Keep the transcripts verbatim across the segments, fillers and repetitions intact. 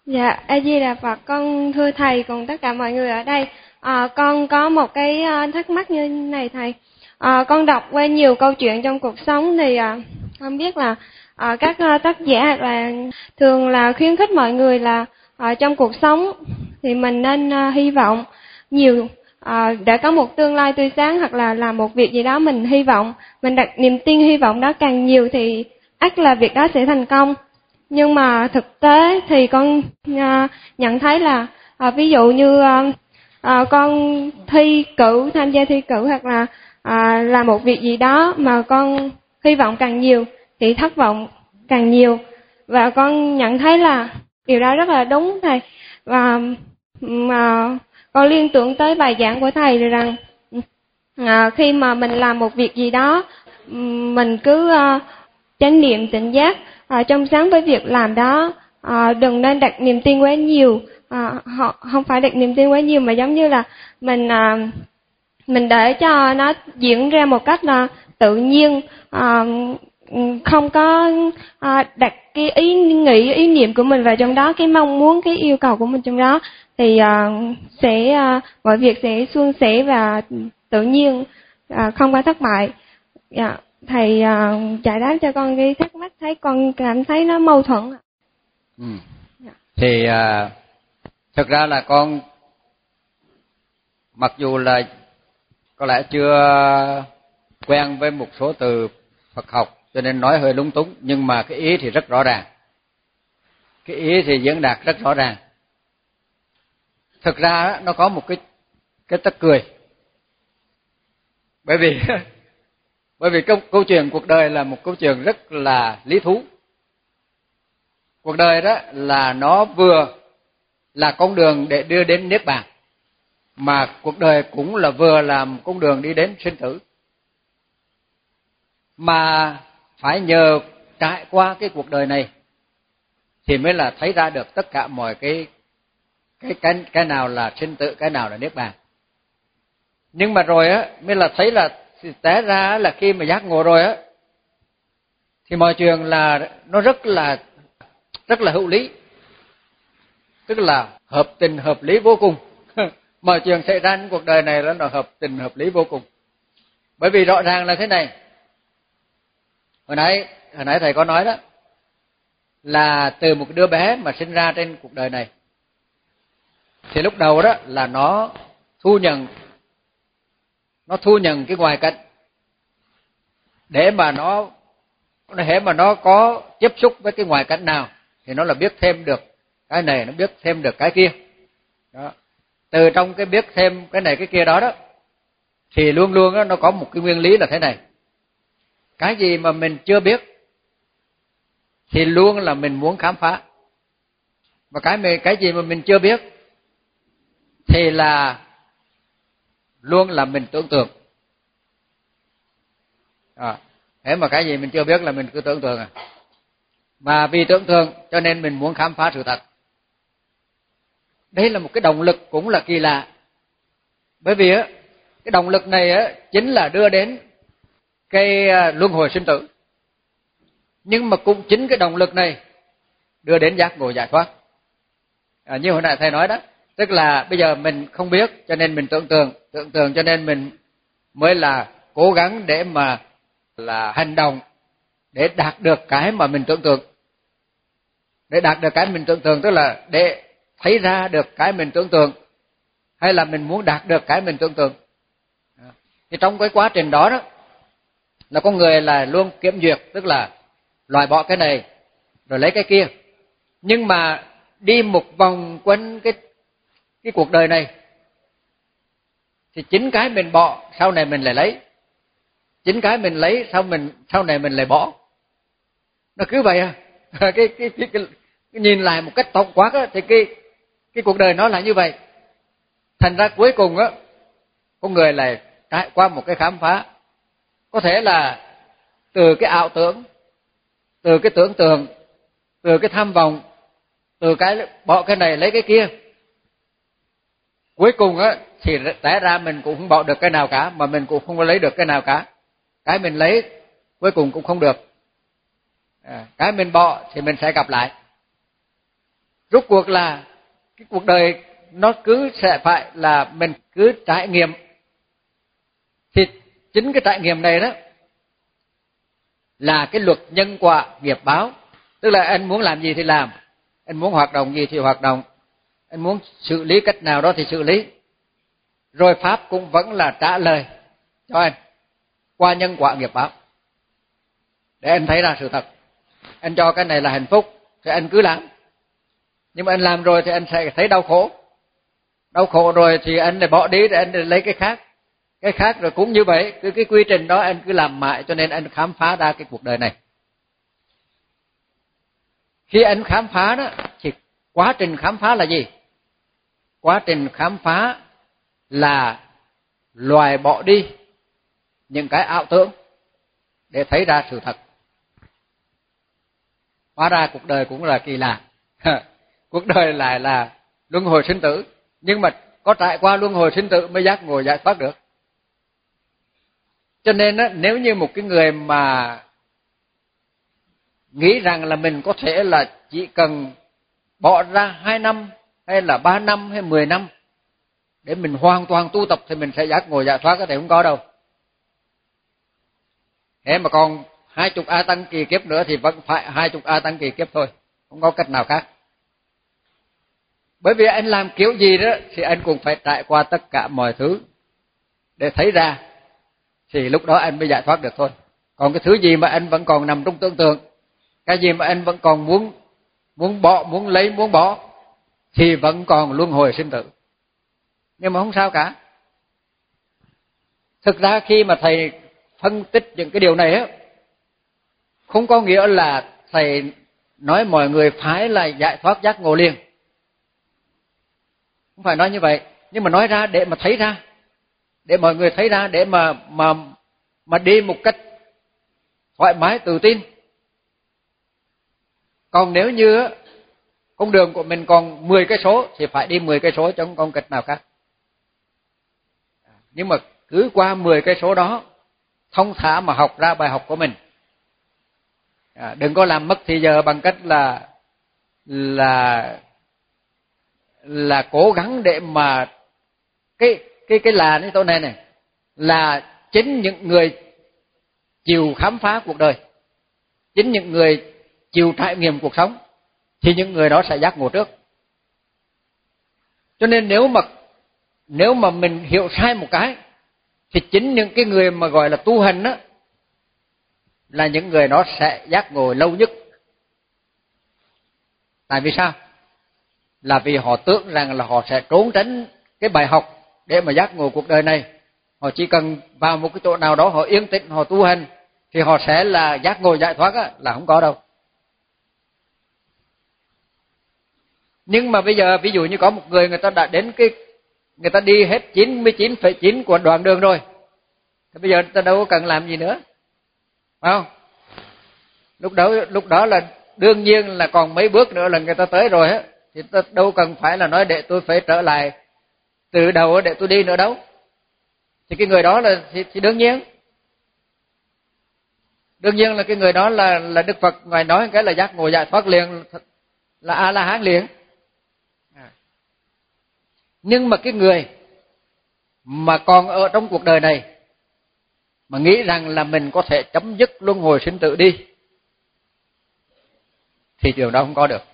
Dạ, A Di Đà Phật. Con thưa thầy cùng tất cả mọi người ở đây. À, con có một cái à, thắc mắc như này thầy. À, con đọc qua nhiều câu chuyện trong cuộc sống thì à, con biết là à, các à, tác giả là thường là khuyến khích mọi người là à, trong cuộc sống thì mình nên à, hy vọng nhiều à, để có một tương lai tươi sáng, hoặc là làm một việc gì đó mình hy vọng, mình đặt niềm tin hy vọng đó càng nhiều thì ắt là việc đó sẽ thành công. Nhưng mà thực tế thì con à, nhận thấy là à, ví dụ như à, à, con thi cử, tham gia thi cử hoặc là à, làm một việc gì đó mà con hy vọng càng nhiều thì thất vọng càng nhiều. Và con nhận thấy là điều đó rất là đúng thầy. Và mà con liên tưởng tới bài giảng của thầy rằng à, khi mà mình làm một việc gì đó, mình cứ à, chánh niệm tỉnh giác à, trong sáng với việc làm đó, à, đừng nên đặt niềm tin quá nhiều. À, họ không phải đặt niềm tin quá nhiều mà giống như là mình à, mình để cho nó diễn ra một cách là tự nhiên, à, không có à, đặt cái ý nghĩ ý niệm của mình vào trong đó, cái mong muốn, cái yêu cầu của mình trong đó thì à, sẽ à, mọi việc sẽ suôn sẻ và tự nhiên, à, không có thất bại. Dạ. Thầy uh, giải đáp cho con cái thắc mắc, thấy con cảm thấy nó mâu thuẫn. Ừ. Dạ. Thì uh, thực ra là con mặc dù là có lẽ chưa quen với một số từ Phật học cho nên nói hơi lúng túng, nhưng mà cái ý thì rất rõ ràng. Cái ý thì diễn đạt rất rõ ràng. Thực ra nó có một cái cái tức cười. Bởi vì Bởi vì câu, câu chuyện cuộc đời là một câu chuyện rất là lý thú. Cuộc đời đó là nó vừa là con đường để đưa đến Niết Bàn, mà cuộc đời cũng là vừa làm con đường đi đến sinh tử. Mà phải nhờ trải qua cái cuộc đời này thì mới là thấy ra được tất cả mọi cái cái cái cái nào là sinh tử, cái nào là Niết Bàn. Nhưng mà rồi á mới là thấy là thì té ra là khi mà giác ngộ rồi á thì mọi chuyện là nó rất là rất là hữu lý, tức là hợp tình hợp lý vô cùng. Mọi chuyện xảy ra trong cuộc đời này nó là hợp tình hợp lý vô cùng. Bởi vì rõ ràng là thế này, hồi nãy hồi nãy thầy có nói đó, là từ một đứa bé mà sinh ra trên cuộc đời này thì lúc đầu đó là nó thu nhận nó thu nhận cái ngoại cảnh để mà nó để mà nó có tiếp xúc với cái ngoại cảnh nào thì nó là biết thêm được cái này, nó biết thêm được cái kia đó. Từ trong cái biết thêm cái này cái kia đó đó thì luôn luôn đó, nó có một cái nguyên lý là thế này: cái gì mà mình chưa biết thì luôn là mình muốn khám phá, và cái cái gì mà mình chưa biết thì là luôn là mình tưởng tượng. À, thế mà cái gì mình chưa biết là mình cứ tưởng tượng à. Mà vì tưởng tượng cho nên mình muốn khám phá sự thật. Đây là một cái động lực cũng là kỳ lạ. Bởi vì á, cái động lực này á chính là đưa đến cái luân hồi sinh tử. Nhưng mà cũng chính cái động lực này đưa đến giác ngộ giải thoát. À, như hồi nãy thầy nói đó, tức là bây giờ mình không biết cho nên mình tưởng tượng, tưởng tượng cho nên mình mới là cố gắng để mà là hành động để đạt được cái mà mình tưởng tượng. Để đạt được cái mình tưởng tượng tức là để thấy ra được cái mình tưởng tượng, hay là mình muốn đạt được cái mình tưởng tượng. Thì trong cái quá trình đó đó là con người là luôn kiểm duyệt, tức là loại bỏ cái này rồi lấy cái kia. Nhưng mà đi một vòng quanh cái cái cuộc đời này thì chính cái mình bỏ sau này mình lại lấy, chính cái mình lấy sau mình sau này mình lại bỏ. Nó cứ vậy à. cái, cái, cái, cái, cái nhìn lại một cách tổng quát á, thì cái cái cuộc đời nó là như vậy. Thành ra cuối cùng á, con người lại trải qua một cái khám phá, có thể là từ cái ảo tưởng, từ cái tưởng tượng, từ cái tham vọng, từ cái bỏ cái này lấy cái kia. Cuối cùng á thì té ra mình cũng không bỏ được cái nào cả, mà mình cũng không có lấy được cái nào cả. Cái mình lấy cuối cùng cũng không được. À, cái mình bỏ thì mình sẽ gặp lại. rốt cuộc là cái cuộc đời nó cứ sẽ phải là mình cứ trải nghiệm. Thì chính cái trải nghiệm này đó là cái luật nhân quả nghiệp báo. Tức là anh muốn làm gì thì làm, anh muốn hoạt động gì thì hoạt động, anh muốn xử lý cách nào đó thì xử lý. Rồi Pháp cũng vẫn là trả lời cho anh qua nhân quả nghiệp báo, để anh thấy ra sự thật. Anh cho cái này là hạnh phúc thì anh cứ làm. Nhưng mà anh làm rồi thì anh sẽ thấy đau khổ. Đau khổ rồi thì anh lại bỏ đi để anh lấy cái khác. Cái khác rồi cũng như vậy, cứ cái quy trình đó anh cứ làm mãi, cho nên anh khám phá ra cái cuộc đời này. Khi anh khám phá đó thì quá trình khám phá là gì? Quá trình khám phá là loại bỏ đi những cái ảo tưởng để thấy ra sự thật. Hóa ra cuộc đời cũng là kỳ lạ. Cuộc đời lại là luân hồi sinh tử, nhưng mà có trải qua luân hồi sinh tử mới giác ngộ giải thoát được. Cho nên á, nếu như một cái người mà nghĩ rằng là mình có thể là chỉ cần bỏ ra hai năm hay là ba năm hay mười năm để mình hoàn toàn tu tập thì mình sẽ giác ngộ giải thoát, cái này không có đâu. Thế mà còn hai chục A Tăng kỳ kiếp nữa thì vẫn phải hai chục A Tăng kỳ kiếp thôi, không có cách nào khác. Bởi vì anh làm kiểu gì đó thì anh cũng phải trải qua tất cả mọi thứ để thấy ra, thì lúc đó anh mới giải thoát được thôi. Còn cái thứ gì mà anh vẫn còn nằm trong tưởng tượng, cái gì mà anh vẫn còn muốn muốn bỏ, muốn lấy, muốn bỏ thì vẫn còn luân hồi sinh tử. Nhưng mà không sao cả. Thực ra khi mà thầy phân tích những cái điều này á, không có nghĩa là thầy nói mọi người phải là giải thoát giác ngộ liền. Không phải nói như vậy, nhưng mà nói ra để mà thấy ra, để mọi người thấy ra, để mà mà mà đi một cách thoải mái tự tin. Còn nếu như con đường của mình còn mười cây số thì phải đi mười cây số chứ không còn cách nào khác. Nhưng mà cứ qua mười cây số đó thông thả mà học ra bài học của mình. À, đừng có làm mất thì giờ bằng cách là là là cố gắng để mà cái cái cái là cái chỗ này này là chính những người chịu khám phá cuộc đời, chính những người chịu trải nghiệm cuộc sống thì những người đó sẽ giác ngộ trước. Cho nên nếu mà nếu mà mình hiểu sai một cái thì chính những cái người mà gọi là tu hành đó là những người đó sẽ giác ngộ lâu nhất. Tại vì sao? Là vì họ tưởng rằng là họ sẽ trốn tránh cái bài học để mà giác ngộ cuộc đời này. Họ chỉ cần vào một cái chỗ nào đó họ yên tĩnh, họ tu hành thì họ sẽ là giác ngộ giải thoát á, là không có đâu. Nhưng mà bây giờ ví dụ như có một người người ta đã đến cái người ta đi hết chín mươi chín phẩy chín của đoạn đường rồi, thì bây giờ người ta đâu có cần làm gì nữa, phải không? Lúc đó lúc đó là đương nhiên là còn mấy bước nữa là người ta tới rồi á, thì ta đâu cần phải là nói để tôi phải trở lại từ đầu để tôi đi nữa đâu. Thì cái người đó là thì, thì đương nhiên đương nhiên là cái người đó là là Đức Phật ngài nói cái là giác ngộ giải thoát liền, là A La Hán liền. À. Nhưng mà cái người mà còn ở trong cuộc đời này mà nghĩ rằng là mình có thể chấm dứt luân hồi sinh tử đi thì điều đó không có được.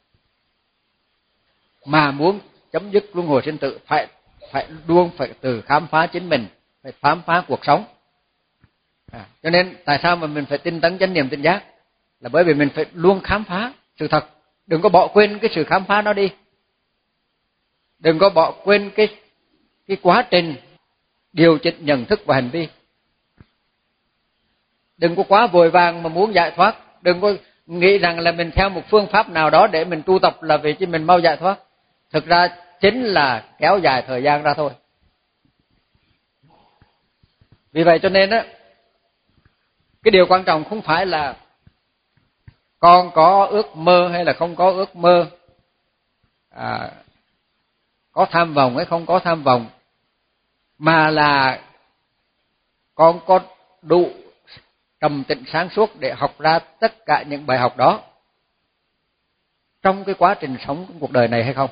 Mà muốn chấm dứt luân hồi sinh tử phải phải luôn phải từ khám phá chính mình, phải khám phá cuộc sống. À, cho nên tại sao mà mình phải tinh tấn chánh niệm tỉnh giác, là bởi vì mình phải luôn khám phá sự thật, đừng có bỏ quên cái sự khám phá đó đi, đừng có bỏ quên cái cái quá trình điều chỉnh nhận thức và hành vi. Đừng có quá vội vàng mà muốn giải thoát, đừng có nghĩ rằng là mình theo một phương pháp nào đó để mình tu tập là vì cho mình mau giải thoát. Thực ra chính là kéo dài thời gian ra thôi. Vì vậy cho nên á, cái điều quan trọng không phải là con có ước mơ hay là không có ước mơ, à, có tham vọng hay không có tham vọng, mà là con có đủ trầm tĩnh sáng suốt để học ra tất cả những bài học đó. trong cái quá trình sống trong cuộc đời này hay không.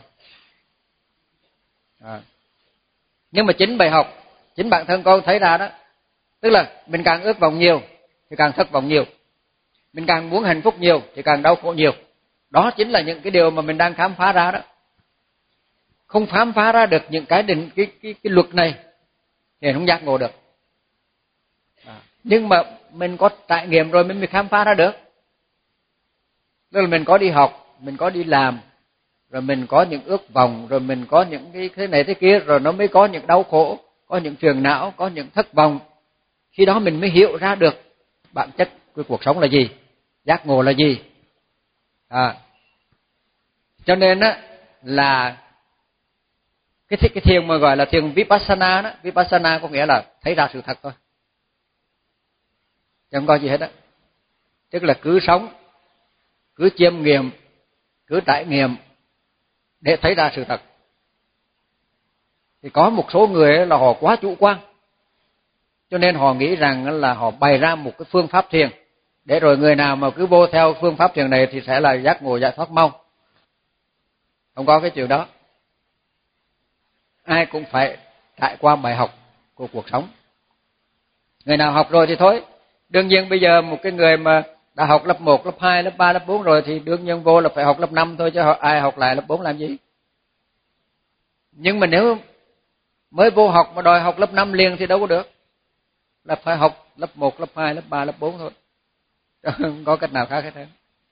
À. Nhưng mà chính bài học, chính bản thân con thấy ra đó, tức là mình càng ước vọng nhiều thì càng thất vọng nhiều, mình càng muốn hạnh phúc nhiều thì càng đau khổ nhiều. Đó chính là những cái điều mà mình đang khám phá ra đó. Không khám phá ra được những cái định cái cái cái luật này thì không giác ngộ được. À. Nhưng mà mình có trải nghiệm rồi mình mới khám phá ra được. Tức là mình có đi học, mình có đi làm, rồi mình có những ước vọng, rồi mình có những cái thế này thế kia, rồi nó mới có những đau khổ, có những phiền não, có những thất vọng. Khi đó mình mới hiểu ra được bản chất của cuộc sống là gì, giác ngộ là gì. À. Cho nên á là cái cái thiền mà gọi là thiền Vipassana đó, Vipassana có nghĩa là thấy ra sự thật thôi, chẳng có gì hết á. Tức là cứ sống, cứ chiêm nghiệm, cứ trải nghiệm để thấy ra sự thật. Thì có một số người là họ quá chủ quan, cho nên họ nghĩ rằng là họ bày ra một cái phương pháp thiền, để rồi người nào mà cứ vô theo phương pháp thiền này thì sẽ là giác ngộ giải thoát mau. Không có cái chuyện đó. Ai cũng phải trải qua bài học của cuộc sống. Người nào học rồi thì thôi. Đương nhiên bây giờ một cái người mà đã học lớp một, lớp hai, lớp ba, lớp bốn rồi thì đương nhiên vô là phải học lớp năm thôi, chứ ai học lại lớp bốn làm gì. Nhưng mà nếu mới vô học mà đòi học lớp năm liền thì đâu có được. Là phải học lớp một, lớp hai, lớp ba, lớp bốn thôi. Không có cách nào khác hết thế.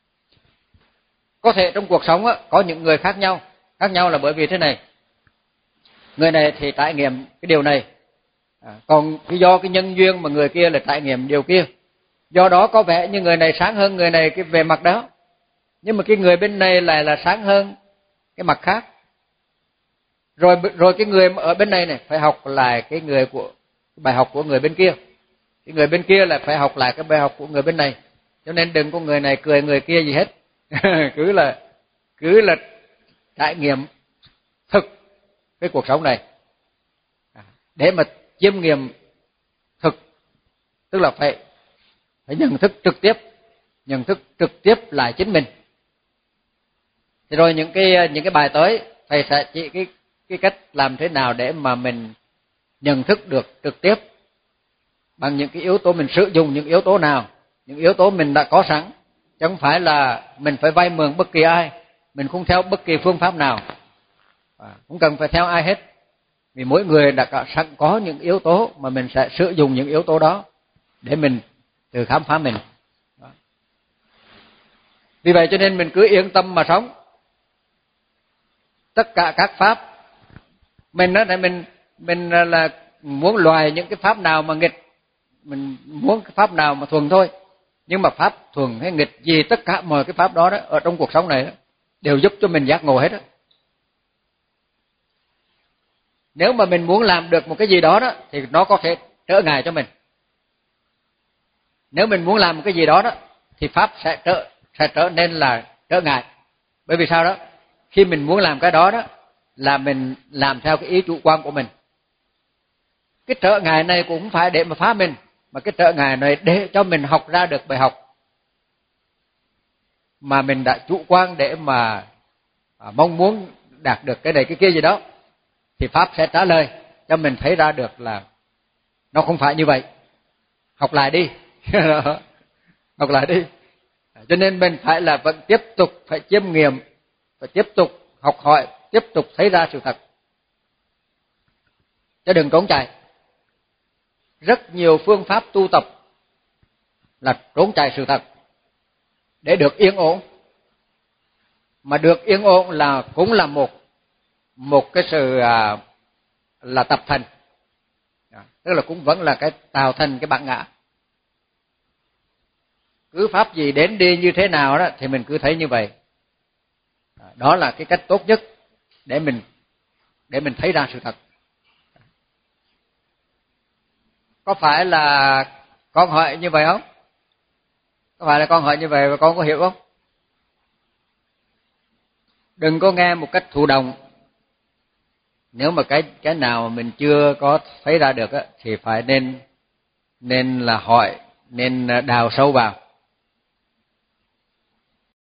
Có thể trong cuộc sống á, có những người khác nhau. Khác nhau là bởi vì thế này. Người này thì trải nghiệm cái điều này. À, còn do cái nhân duyên mà người kia là trải nghiệm điều kia. Do đó có vẻ như người này sáng hơn người này cái về mặt đó. Nhưng mà cái người bên này lại là sáng hơn cái mặt khác. Rồi rồi cái người ở bên này này phải học lại cái người của cái bài học của người bên kia. Cái người bên kia lại phải học lại cái bài học của người bên này. Cho nên đừng có người này cười người kia gì hết. cứ là cứ là trải nghiệm thực cái cuộc sống này. Để mà chiêm nghiệm thực, tức là phải phải nhận thức trực tiếp, nhận thức trực tiếp lại chính mình. Thì rồi những cái những cái bài tới thầy sẽ chỉ cái cái cách làm thế nào để mà mình nhận thức được trực tiếp bằng những cái yếu tố, mình sử dụng những yếu tố nào, những yếu tố mình đã có sẵn, chứ không phải là mình phải vay mượn bất kỳ ai, mình không theo bất kỳ phương pháp nào, à, không cần phải theo ai hết, vì mỗi người đã sẵn có những yếu tố mà mình sẽ sử dụng những yếu tố đó để mình tự khám phá mình. Đó. Vì vậy cho nên mình cứ yên tâm mà sống. Tất cả các pháp mình đó, mình mình là muốn loại những cái pháp nào mà nghịch, mình muốn cái pháp nào mà thuần thôi. Nhưng mà pháp thuần hay nghịch gì, tất cả mọi cái pháp đó đó ở trong cuộc sống này đó, đều giúp cho mình giác ngộ hết đó. Nếu mà mình muốn làm được một cái gì đó đó thì nó có thể trở ngại cho mình. Nếu mình muốn làm một cái gì đó đó thì pháp sẽ trở sẽ trở nên là trở ngại. Bởi vì sao đó? Khi mình muốn làm cái đó đó là mình làm theo cái ý chủ quan của mình. Cái trở ngại này cũng không phải để mà phá mình, mà cái trở ngại này để cho mình học ra được bài học mà mình đã chủ quan để mà à, mong muốn đạt được cái này cái kia gì đó, thì pháp sẽ trả lời cho mình thấy ra được là nó không phải như vậy. Học lại đi. Học lại đi. Cho nên mình phải là vẫn tiếp tục phải chiêm nghiệm, phải tiếp tục học hỏi, tiếp tục thấy ra sự thật. Chứ đừng trốn chạy. Rất nhiều phương pháp tu tập là trốn chạy sự thật để được yên ổn. Mà được yên ổn là cũng là một một cái sự à, là tập thành. À, tức là cũng vẫn là cái tạo thành cái bản ngã. Cứ pháp gì đến đi như thế nào đó thì mình cứ thấy như vậy. À, đó là cái cách tốt nhất để mình để mình thấy ra sự thật. Có phải là con hỏi như vậy không? Có phải là con hỏi như vậy và con có hiểu không? Đừng có nghe một cách thụ động. Nếu mà cái cái nào mình chưa có thấy ra được á, thì phải nên nên là hỏi, nên đào sâu vào.